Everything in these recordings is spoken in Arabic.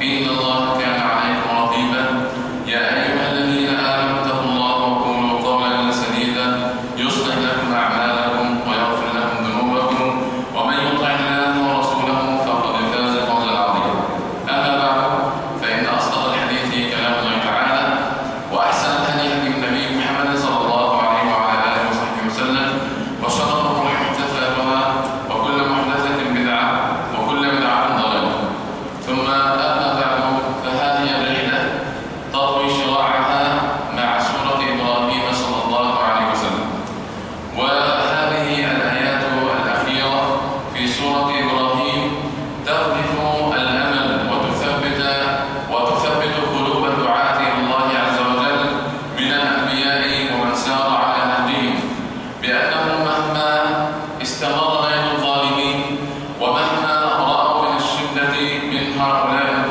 إن الله كان عليكم رقيبا. يا أيها الذين آمنوا اتقوا الله وقولوا قولا سديدا يصلح لكم أعمالكم ويغفر لكم ذنوبكم، ومن يطع الله ورسوله فقد فاز فوزا عظيما. أما بعد، فإن أصدق الحديث كلام الله تعالى، وأحسن الهدي هدي النبي محمد صلى الله عليه وعلى آله وصحبه وسلم، وشر الأمور محدثاتها، وكل محدثة بدعة، وكل بدعة ضلالة. ثم أما بعد، فهذه الرحلة تطوي شراعها مع سورة إبراهيم صلى الله عليه وسلم، وهذه الآيات الأخيرة في سورة إبراهيم تقذف الأمل وتثبت قلوب الدعاة إلى الله عز وجل من الأنبياء ومن سار على نهجهم، بأنهم مهما استمر غير الظالمين ومهما رأوا من الشدة من هؤلاء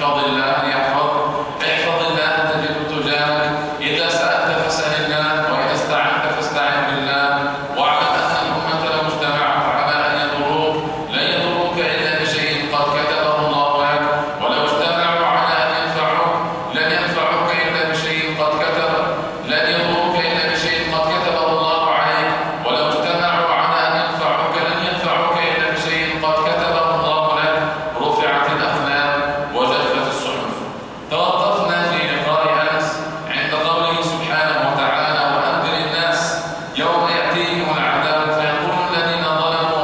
احفظ الله يحفظك، احفظ الله تجده تجاهك، إذا سألت فاسأل الله، وإذا استعنت فاستعن بالله. واعلم أن الأمة لو اجتمعت على أن يضروك لن يضروك إلا بشيء قد كتبه الله لك، ولو اجتمعوا على أن ينفعوك لن ينفعوك إلا بشيء قد كتب، لن يضروك إلا بشيء قد كتبه الله عليك، ولو اجتمعوا على أن ينفعوك لن ينفعوك إلا بشيء قد كتبه الله لك. رفعت الأقلام وجفت الصحف. توقفنا في لقاء أمس عند قوله سبحانه وتعالى: وأنذر الناس يوم يأتيهم العذاب فيقول الذين ظلموا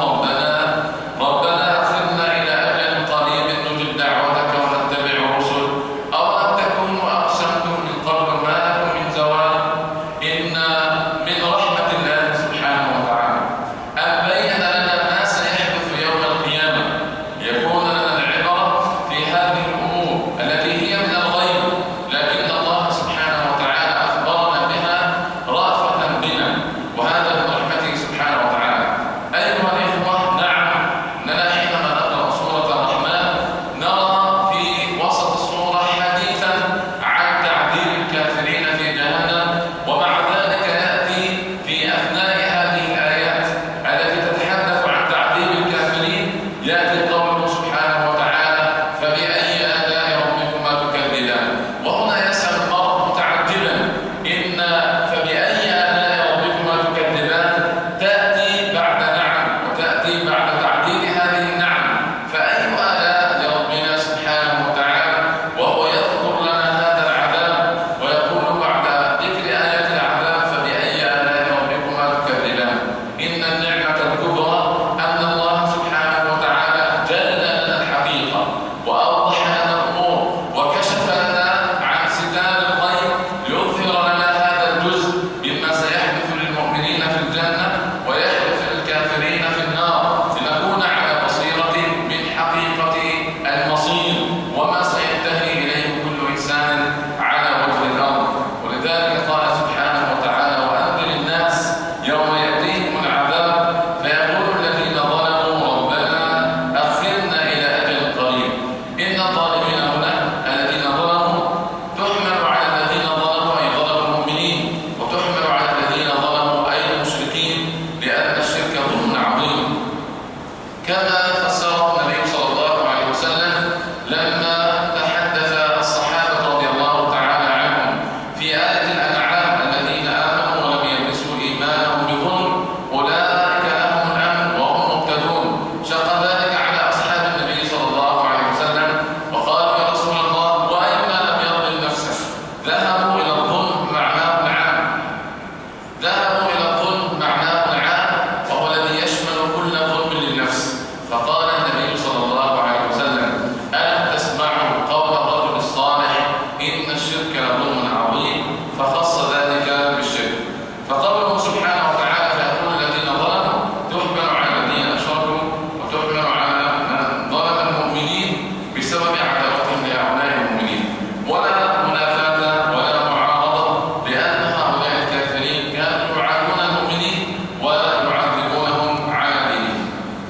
ربنا أخرنا إلى أجل قريب نجب دعوتك ونتبع الرسل أولم تكونوا أقسمتم من قبل ما لكم من زوال. إن من رحمة الله سبحانه وتعالى أن بين لنا ما سيحدث يوم القيامة، يكون لنا العبرة في هذه الأمور التي هي من الغيب، لكن الله سبحانه وتعالى أخبرنا بها رأفة بنا، وهذا من رحمته سبحانه وتعالى. أيها الإخوة، نعم، أننا حينما نقرأ سورة الرحمن نرى في وسط السورة حديثا عن تعذيب الكافرين في جهنم، ومع ذلك يأتي في أثناء هذه الآيات التي تتحدث عن تعذيب الكافرين يأتي قوله سبحانه وتعالى: فبأي آلاء ربكما تكذبان. وهنا يسأل المرء متعجبا: إن فبأي آلاء ربكما تكذبان تأتي بعد نعم، وتأتي بعد تعديل هذه النعم، فأي آلاء لربنا سبحانه وتعالى؟ وهو يذكر لنا هذا العذاب ويقول بعد ذكر آيات العذاب: فبأي آلاء ربكما تكذبان. إن النعمة الكبرى أن الله سبحانه وتعالى جل لنا الحقيقة وأوضح لنا الأمور وكشف لنا عن ستار الغيب ليظهر لنا هذا الجزء مما سيحدث للمؤمنين في الجنة ويحدث للكافرين في النار، لنكون على بصيرة من حقيقة المصير وما سينتهي إليه كل إنسان على وجه الأرض. ولذلك قال سبحانه وتعالى: وأنذر الناس يوم يأتيهم العذاب فيقول الذين ظلموا ربنا أخرنا إلى أجل قريب. إن الظالمين هنا الذين ظلموا تحمل على الذين ظلموا أي ظلموا المؤمنين، وتحمل على الذين ظلموا أي المشركين، لأن الشرك ظلم عظيم، كما فسره النبي صلى الله عليه وسلم لما تحدث الصحابة رضي الله تعالى عنهم في آية الأنعام: الذين آمنوا ولم يلبسوا إيمانهم بظلم أولئك لهم الأمن وهم مهتدون. شق ذلك على أصحاب النبي صلى الله عليه وسلم وقالوا: يا رسول الله، وأينا لم يظلم نفسه؟ ذهبوا إلى الظلم معناه العام، ذهبوا إلى الظلم معناه العام، وهو الذي يشمل كل ظلم للنفس. فقال النبي صلى الله عليه وسلم: ألم تسمعوا قول الرجل الصالح إن الشرك لظلم عظيم؟ فخص ذلك بالشرك. فقوله سبحانه وتعالى: فيقول الذين ظلموا تحمل على الذين أشركوا وتحمل على من ظلم المؤمنين بسبب عداوتهم لهؤلاء المؤمنين، ولا منافاة ولا معارضة، لأن هؤلاء الكافرين كانوا يعادون المؤمنين ويعذبونهم على دينهم.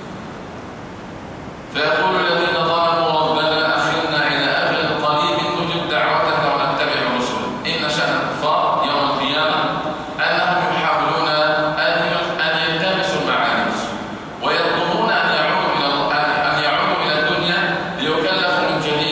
فيقول الذين ظلموا ربنا أخرنا إلى أجل قريب نجب دعوتك ونتبع الرسل. إن شأن الكفار يوم القيامة أنهم يحاولون أن يلتمسوا المعارف ويطلبون أن يعودوا إلى الدنيا ليكلفوا من جديد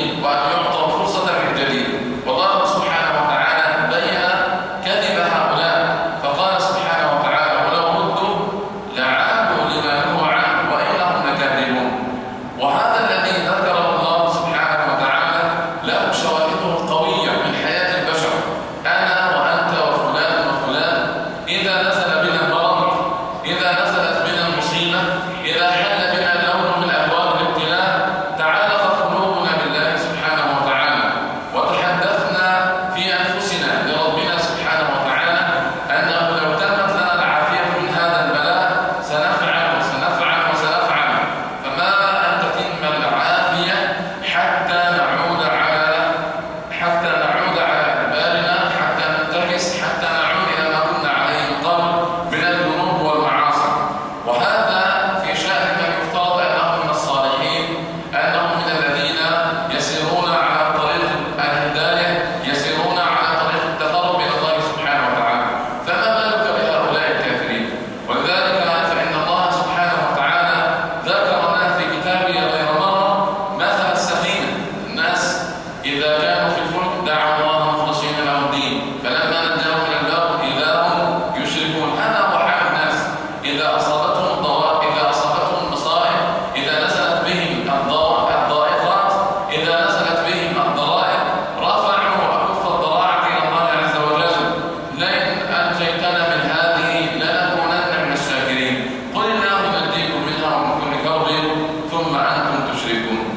وإذا نزلت بهم الضرائب رفعوا أكف الضراعة إلى الله عز وجل: لئن أنجيتنا من هذه لنكونن من الشاكرين. قل الله ينجيكم منها ومن كل كرب ثم أنتم تشركون.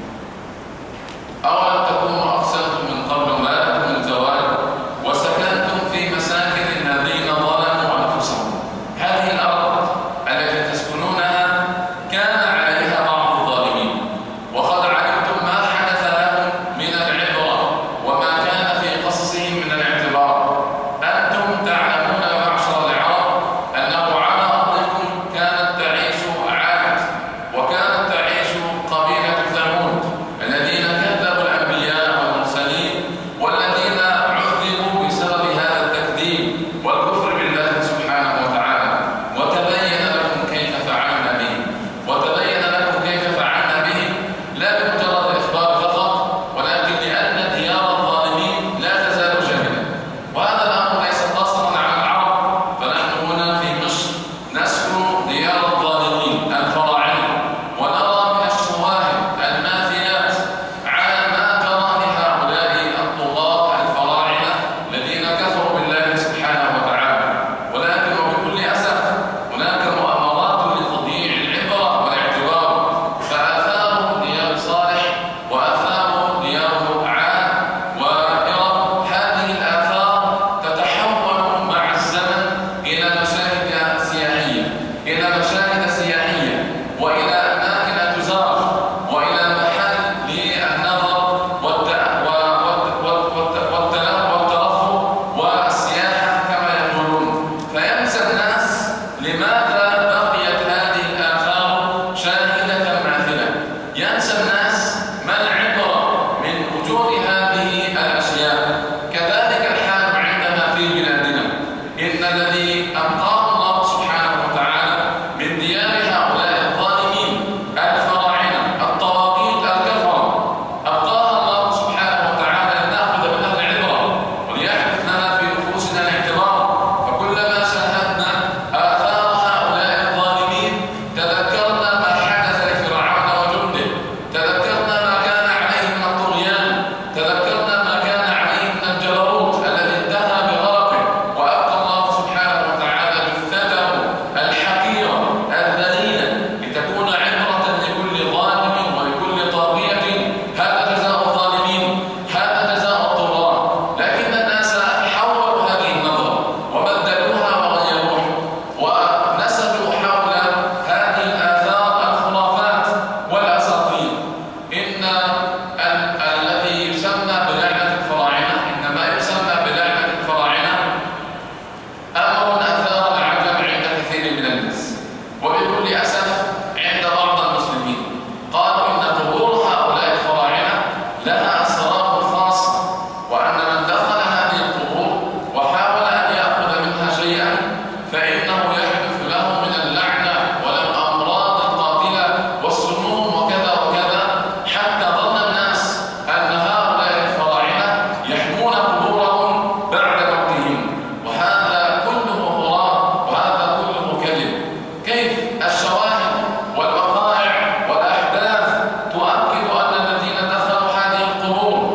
أولم تكونوا أقسمتم من قبل ما لكم من زوال وسكنتم في مساكن الذين ظلموا أنفسهم. هذه الأرض التي تسكنونها كان عليها بعض الظالمين، وقد علمتم ما حدث لهم من العبرة وما كان في قصصهم من الاعتبار. أنتم تعلمون يا معشر العرب أنه على أرضكم كانت تعيش عاد، وكانت تعيش قبيلة ثمود الذين كذبوا الأنبياء والمرسلين، والذين عذبوا بسبب هذا التكذيب والكفر بالله سبحانه وتعالى. وتبين لكم كيف فعلنا بهم، وتبين لكم كيف فعلنا بهم لا بمجرد الإخبار فقط، ولكن لأن ديار الظالمين لا تزال جاهلة. وهذا الأمر ليس قاصرا على العرب، فنحن هنا في مصر نسكن ديار الظالمين الفراعنة، ونرى من الشواهد الماثلات على ما جرى لهؤلاء الطغاة الفراعنة الذين كفروا بالله سبحانه وتعالى. ولكن وبكل أسف هناك مؤامرات لتضييع العبرة والاعتبار، فآثار ديار صالح وآثار ديار عاد وإرم، هذه الآثار تتحول مع الزمن إلى مشاهد سياحية، وإلى أماكن تزار، وإلى محل للنظر والترفه والسياحة كما يقولون. فينسى الناس لماذا بقيت هذه الآثار شاهدة ماثلة، ينسى الناس ما العبرة من وجود هذه الأشياء. كذلك الحال عندنا في بلادنا. إن الذي أبقاه الله سبحانه وتعالى من ديار هؤلاء الظالمين الفراعنة الطواغيت الكفرة، أبقاها الله سبحانه وتعالى لنأخذ منها العبرة وليحدث لنا في نفوسنا الاعتبار. فكلما شاهدنا آثار هؤلاء الظالمين تذكرنا ما حدث لفرعون وجنده، تذكرنا ما كان عليه من الطغيان، تذكرنا ما كان عليه من الجبروت الذي انتهى بغرقه، وأبقى الله سبحانه وتعالى جثته الحقيرة الذليلة لتكون عبرة لكل ظالم ولكل طاغية. هذا جزاء الظالمين، هذا جزاء الطغاة. لكن الناس حولوا هذه النظرة وبدلوها وغيروها، ونسجوا حول هذه الآثار الخرافات والأساطير. إن الذي يسمى بلعنة الفراعنة، إنما يسمى بلعنة الفراعنة أمر أثار العجب عند كثير من الناس، وبكل أسف عند بعض المسلمين. قالوا إن قبور هؤلاء الفراعنة لها أسرار خاصة، وأن من دخل هذه القبور وحاول أن يأخذ منها شيئا فإنه يحدث له من اللعنة والأمراض القاتلة والسموم وكذا وكذا، حتى ظن الناس أن هؤلاء الفراعنة يحمون قبورهم بعد موتهم. وهذا كله هراء، وهذا كله كذب. كيف الشواهد والوقائع والأحداث تؤكد أن الذين دخلوا هذه القبور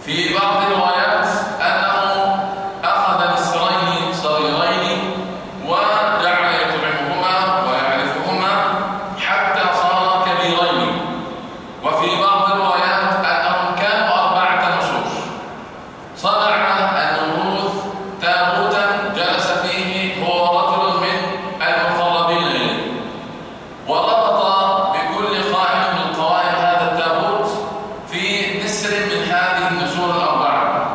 في بعض الروايات أنه أخذ نسرين صغيرين وجعل يطعمهما ويعرفهما حتى صارا كبيرين. وفي بعض الروايات أنهم كانوا 4 نسور. صنع النمروذ تابوتا جلس فيه هو رجل من المقربين إليه، وربط بكل قائم من قوائم هذا التابوت في نسر من هذه النسور ال4.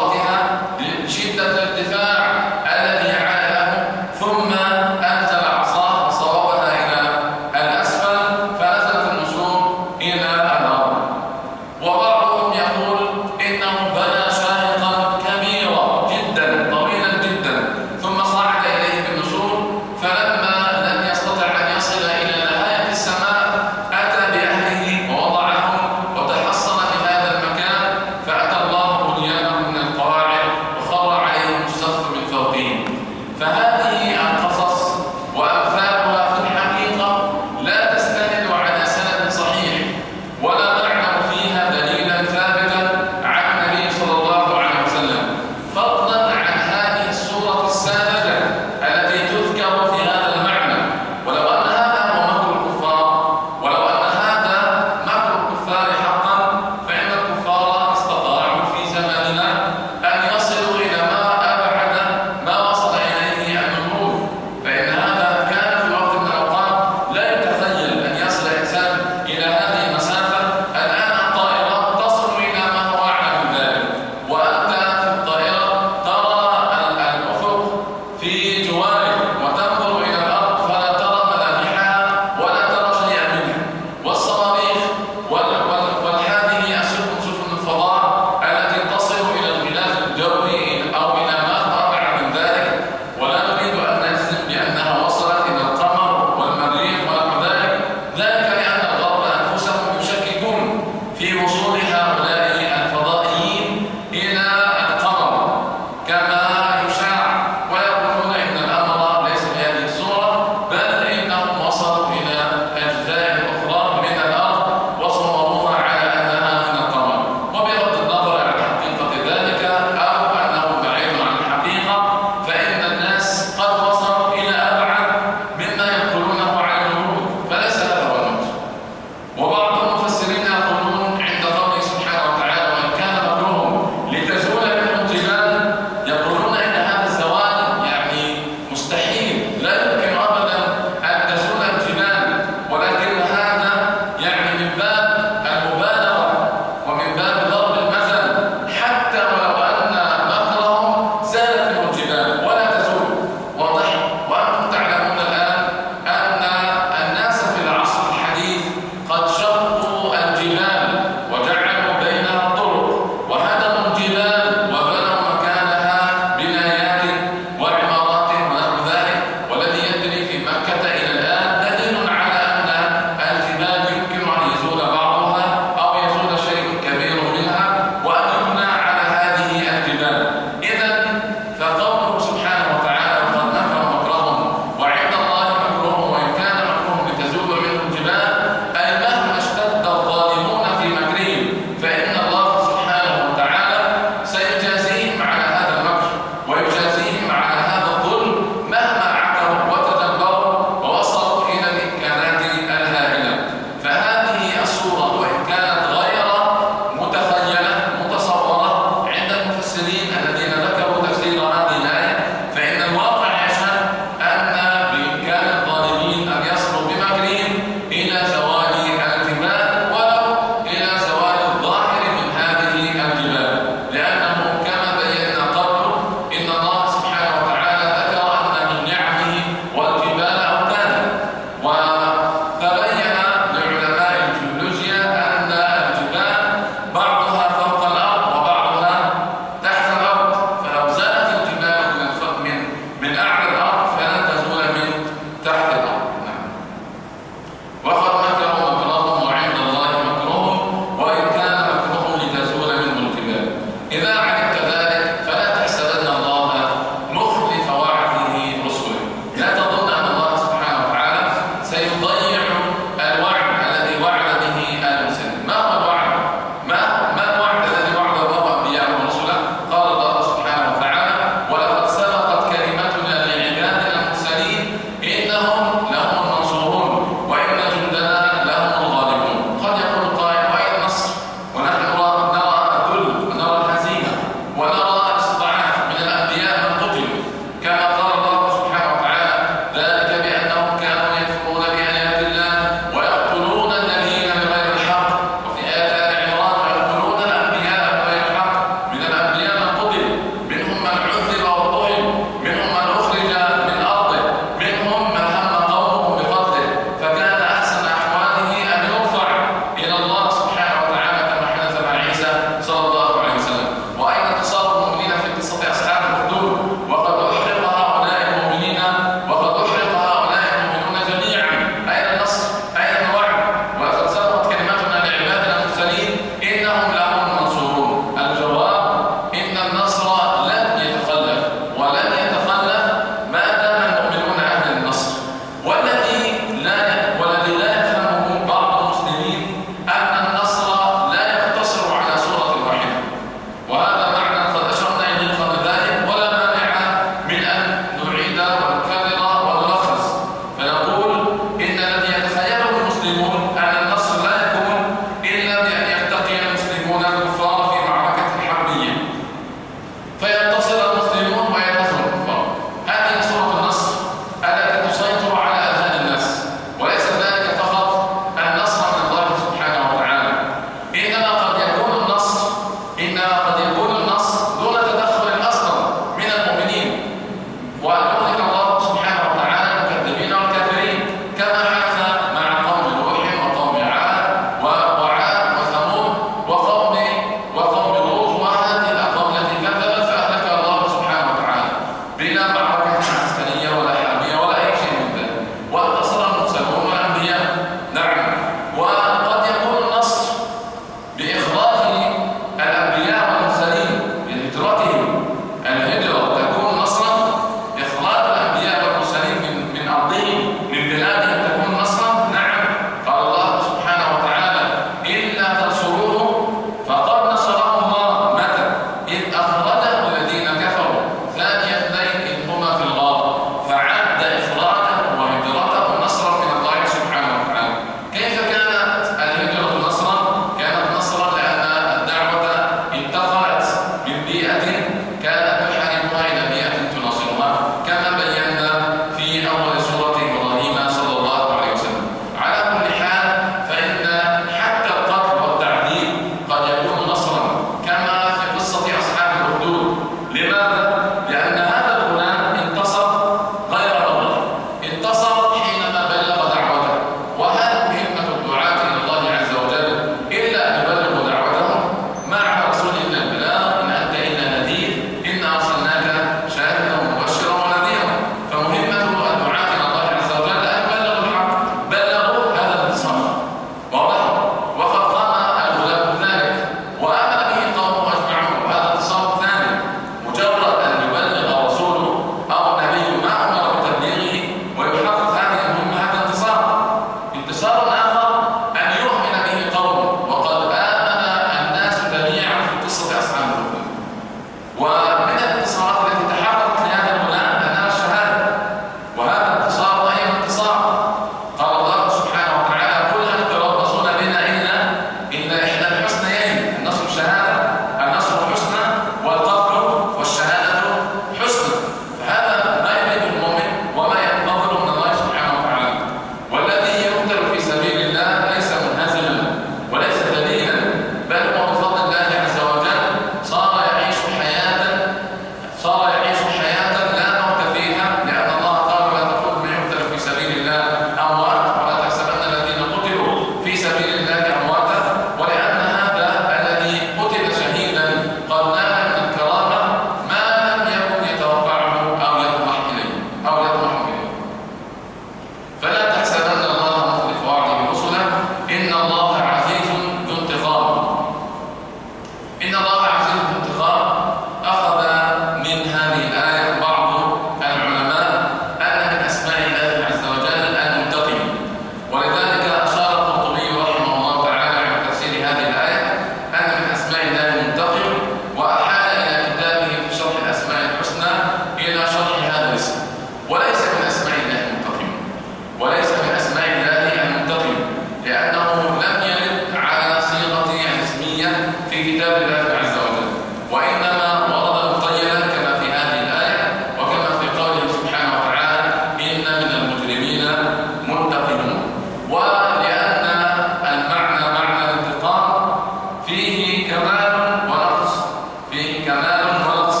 من المجرمين منتقمون. ولأن المعنى معنى الانتقام فيه كمال ونقص، فيه كمال ونقص،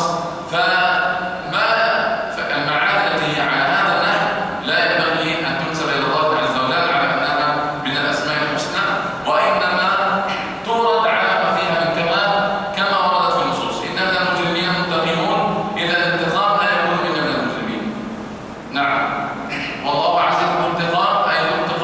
فالمعاني التي على هذا النحو لا ينبغي أن تنسب إلى الله عز وجل على أنها من الأسماء الحسنى، وإنما تورد على ما فيها من كمال كما وردت في النصوص. إن من المجرمين منتقمون، إذا الانتقام لا يكون إلا من المجرمين. نعم، والله عز وجل انتقام أي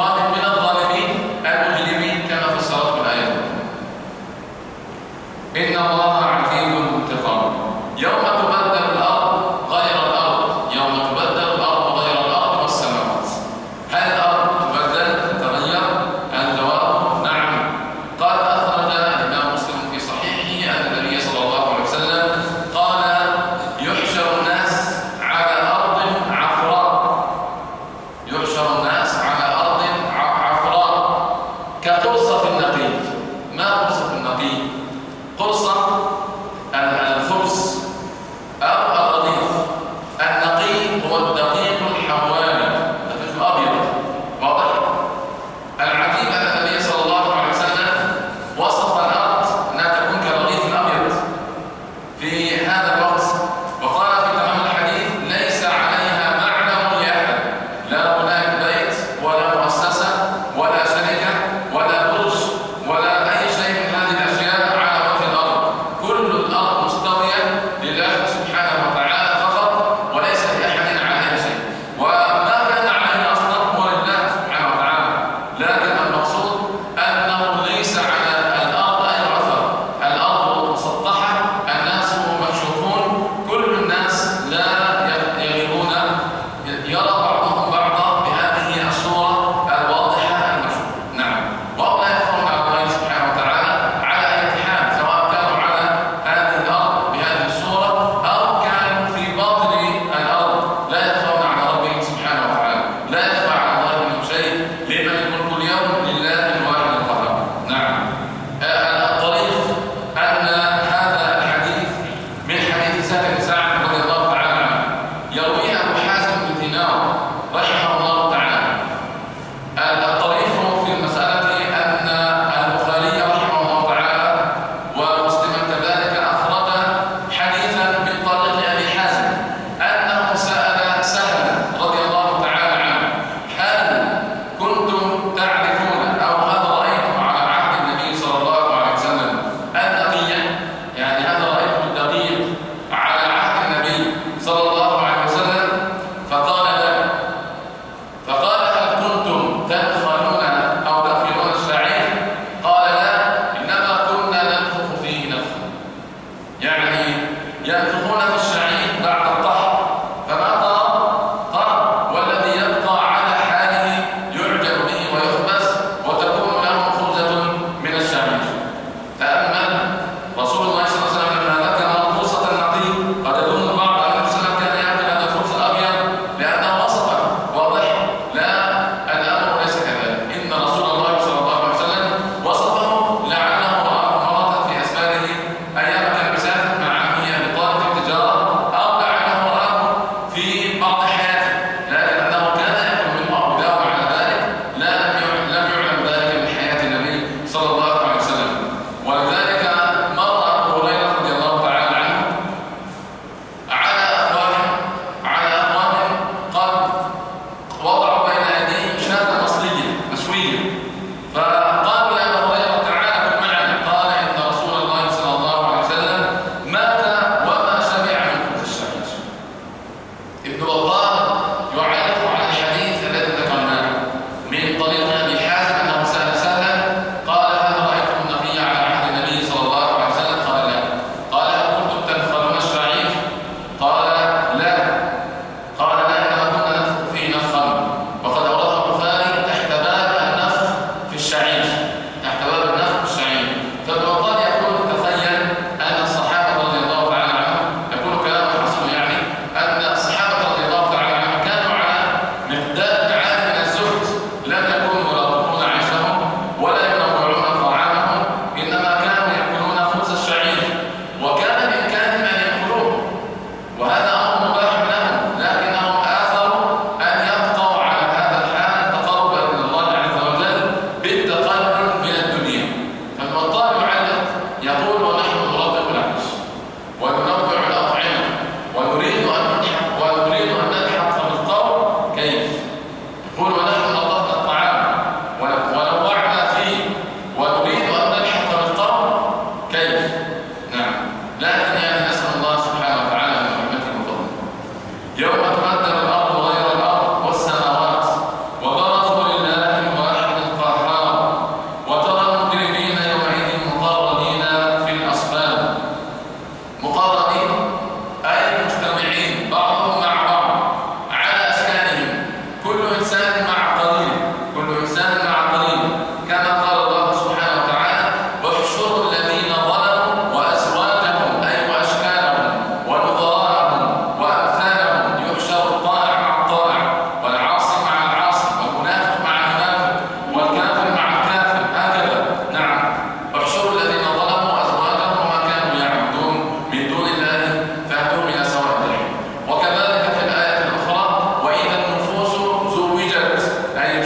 قل ونحن نطقنا الطعام ونوعنا فيه ونريد أن نلحق بالقوم كيف؟ نعم. لكن يعني نسأل الله سبحانه وتعالى من رحمته وفضله. يوم تبدل الأرض غير الأرض والسماوات وبرزوا لله الواحد القهار وترى المجرمين يومئذ مقرنين في الأصفاد. مقرنين أي مجتمعين بعضهم مع بعض على أسكانهم، كل إنسان مع قرينه، كل إنسان مع قرينه، كما قال الله سبحانه وتعالى: واحشروا الذين ظلموا وأزواجهم أي وأشكالهم ونظراءهم وأمثالهم، يحشر الطائع مع الطائع والعاصي مع العاصي والمنافق مع المنافق والكافر مع الكافر، هكذا. نعم. احشروا الذين ظلموا وأزواجهم وما كانوا يعبدون من دون الله فاهدوهم إلى سواء الجحيم. وكذلك في الآية الأخرى: وإذا النفوس زوجت أي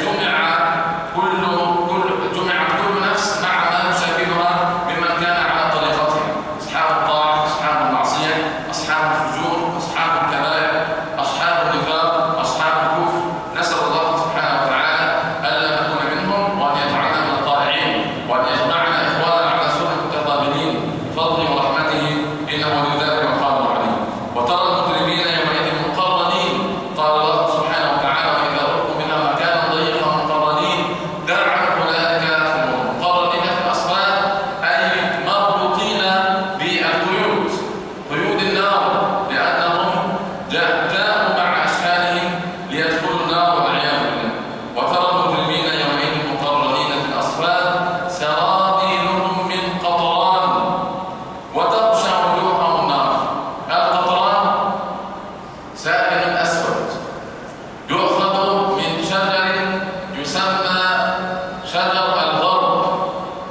جمعت كل نفس مع ما يشابهها ممن كان على طريقتها، أصحاب الطاعة، أصحاب المعصية، أصحاب الفجور، أصحاب الكبائر، أصحاب النفاق، أصحاب الكفر. نسأل الله سبحانه وتعالى ألا نكون منهم وأن يجعلنا من الطائعين وأن يجمعنا إخوانا على سرر متقابلين بفضله ورحمته إنه لذلك القادر عليه. وترى المجرمين يومئذ مقرنين، قال الله سبحانه وتعالى: وإذا ألقوا منها مكانا ضيقا مقرنين دعوا هنالك ثبورا. مقرنين في الأصفاد أي مربوطين بالقيود، قيود النار، لأنهم جاءوا مع أشكالهم ليدخلوا النار والعياذ بالله. وترى المجرمين يومئذ مقرنين في الأصفاد سرابيلهم من قطران وتغشى وجوههم النار. القطران سائل أسود يؤخذ من شجر يسمى شجر الغرب،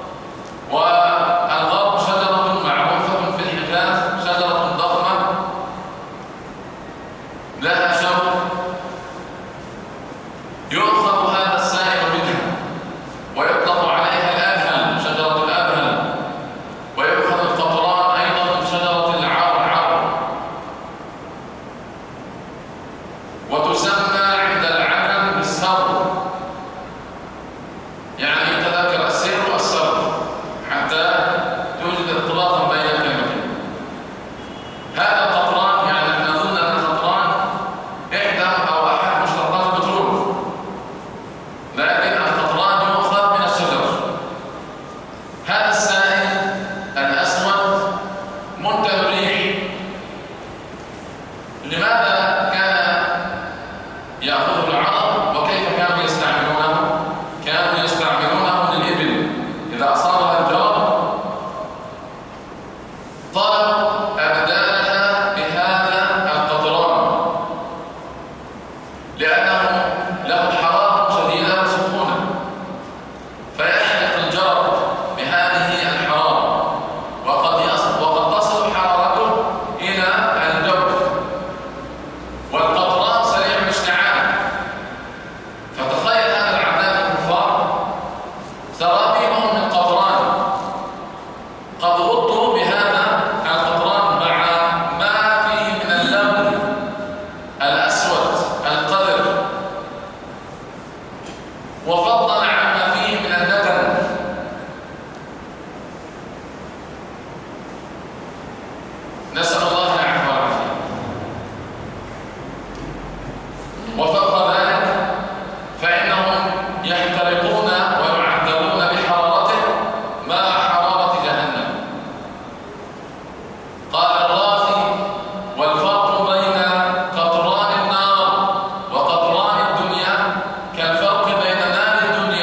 والغرب شجرة معروفة في الحجاز، شجرة ضخمة لها شوك، يؤخذ هذا السائل منها ويطلق عليها الأبهل، شجرة الأبهل، ويؤخذ القطران أيضا من شجرة العرعر، وتسمى عند العجم بالسر، يعني يتذكر السر والسر حتى توجد ارتباطا بين الكلمتين. هذا القطران يعني نحن نظن أن القطران إحدى أو أحد مشتقات البترول، لكن القطران يؤخذ من الشجر. هذا السائل الأسود منتج الريح. لماذا كان يأخذه العرب وكيف كانوا يستعملونه؟ كانوا يستعملونه للإبل إذا أصابها الجرب طلبوا أبدالها بهذا القطران، لأنه له حرارة شديدة وسخونة، فيحرق الجرب بهذه الحرارة، وقد تصل حرارته إلى الجوف، والقطران سريع الاشتعال. فتخيل هذا العذاب الكفار سرابيلهم من قطران، قد غطوا بهذا القطران مع ما فيه من اللون الأسود القذر، وفضلا عما فيه من الندم. نسأل الله العفو والعافية. وفوق ذلك فإنهم يحترقون ويعذبون بحرارته مع حرارة جهنم. قال الرازي: والفرق بين قطران النار وقطران الدنيا كالفرق بين نار الدنيا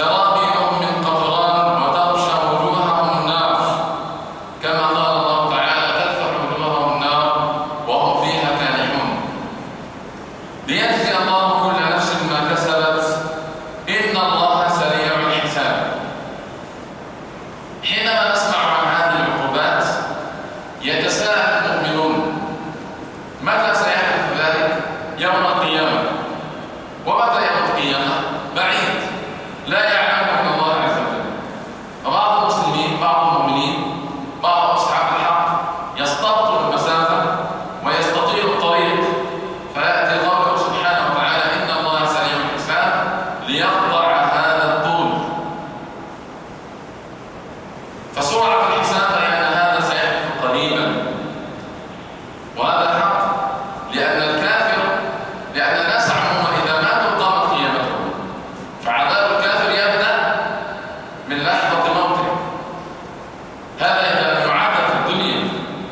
سرابيلهم من قطران وتغشى وجوههم النار كما قال الله تعالى تلفح وجوههم النار وهم فيها كالحون ليجزي الله كل نفس ما كسبت إن الله سريع الحساب. حينما نسمع عن هذه العقوبات يتساءل المؤمنون متى سيحدث ذلك؟ يوم القيامة. ومتى يوم القيامة؟ بعيد لا يعلمه إلا الله عز وجل. وبعض المسلمين بعض المؤمنين بعض أصحاب الحق يستبطئ المسافة ويستطيع الطريق فيأتي قوله سبحانه وتعالى إن الله سريع الحساب ليقطع هذا الطول. فسرعة الحساب لأن هذا سيحدث قريبا وهذا حق لأن الكافر لأن الناس عموما إذا ماتوا قامت قيامتهم فعذاب الكافر يبدأ من لحظة موته. هذا إذا لم يعذب في الدنيا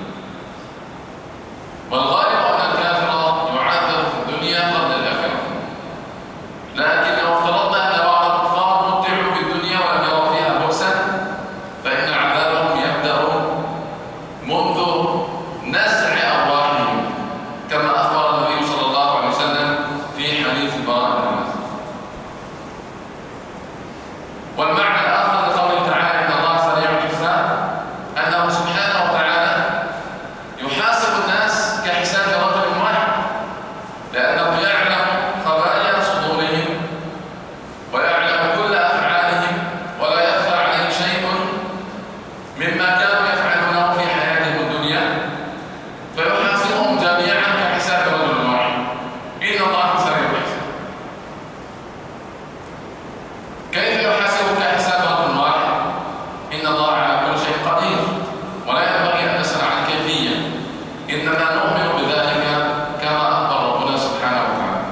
والغالب أن الكافر يعذب في الدنيا قبل الآخرة. لكن لو افترضنا أن بعض الكفار متعوا بالدنيا ولم يروا فيها بؤسا فإن عذابهم يبدأ منذ نزع أرواحهم كما أخبر النبي صلى الله عليه وسلم في حديث البراء بن عازب. والمعنى الآخر لقوله تعالى إن الله سريع الحساب أنه سبحانه وتعالى يحاسب الناس كحساب رجل واحد لأنه يعلم خبايا صدورهم ويعلم كل أفعالهم ولا يخفى عليه شيء مما كانوا يفعلونه في حياتهم الدنيا فيحاسبهم جميعا كحساب رجل واحد. إن الله سريع الحساب. كيف يحاسب كحساب رجل واحد؟ إن الله على كل شيء قدير ولا ينبغي أن نسأل عن الكيفية إنما نؤمن بذلك كما أخبر ربنا سبحانه وتعالى.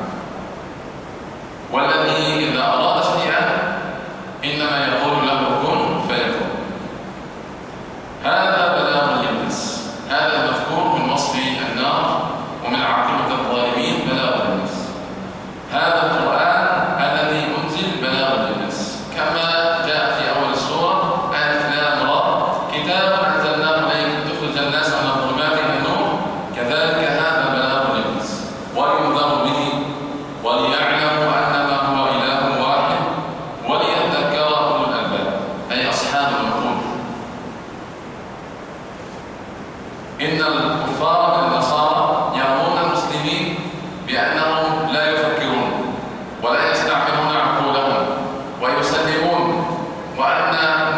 والذي إذا أراد شيئا إنما يقول له كن فيكون. هذا بلاغ للناس. هذا المذكور من وصف النار ومن عاقبة الظالمين بلاغ للناس. هذا القرآن الذي أنزل بلاغ للناس كما جاء في أول السورة ألف لام را كتاب أنزلناه إليك لتخرج الناس من الظلمات إلى النور كذلك هذا بلاغ للناس ولينذروا به وليعلموا أنما هو إله واحد وليذكر أولو الألباب أي أصحاب العقول. إن الكفار من النصارى يأمرون المسلمين بأنهم لا يفكرون ولا يستعملون عقولهم ويسلمون وأن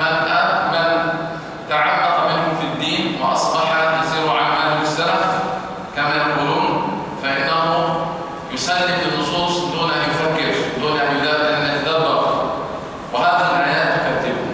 من تعمق منهم في الدين وأصبح يسير على منهج السلف كما يقولون فإنه يسلم للنصوص دون أن يفكر دون أن يتدبر. وهذه الآيات تكذبه.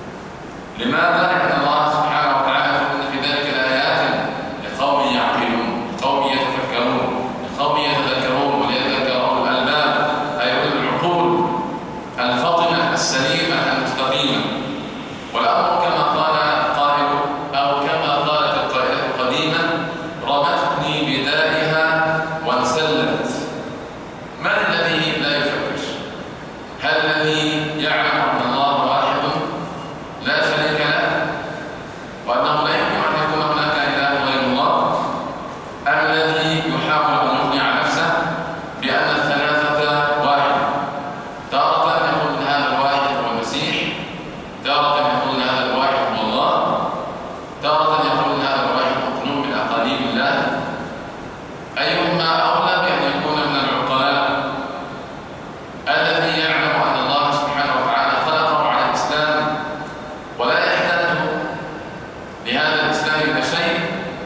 لماذا؟ لأن الله سبحانه وتعالى يقول إن في ذلك الآيات لقوم يعقلون لقوم يتفكرون لقوم يتذكرون وليذكر أولو الألباب أي أولو العقول الفطنة السليمة المستقيمة. والأمر كما قال قائل أو كما قالت القائلة القديمة رمتني بدائها وانسلت. من الذي لا يفكر؟ هل الذي يعلم أن الله واحد لا شريك له وأنه لا يمكن أن يكون هناك إله غير الله أم الذي يحاول أن يغني عن نفسه بأن الثلاثة واحد؟ تارة يقول هذا الواحد هو المسيح، تارة يقول هذا الواحد هو الله، تارة يقول هذا الواحد مقنون من أقاليم الله. أيهما أولى بأن يكون من العقلاء الذي يعلم أن الله سبحانه وتعالى خلقه على الإسلام ولا يحتاج لهذا الإسلام إلى شيء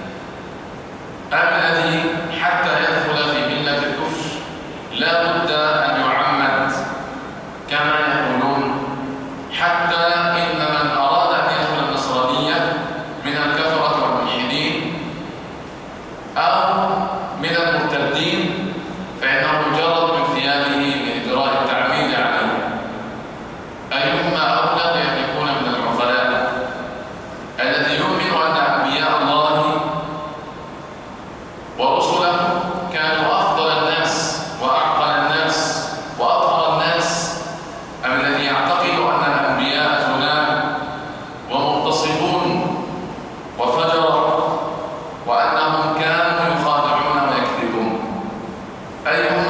أم الذي حتى يدخل في ملة الكفر لا بد أن يعمد كما يقولون حتى إن من أراد أن يدخل النصرانية من الكفرة والملحدين أو من المرتدين فإنه يجرد من ثيابه لإجراء التعميد عليه. أيهما أولى بأن يكون من العقلاء الذي يؤمن أن أنبياء الله ورسله كانوا أفضل الناس وأعقل الناس وأطهر الناس أم الذي يعتقد أيها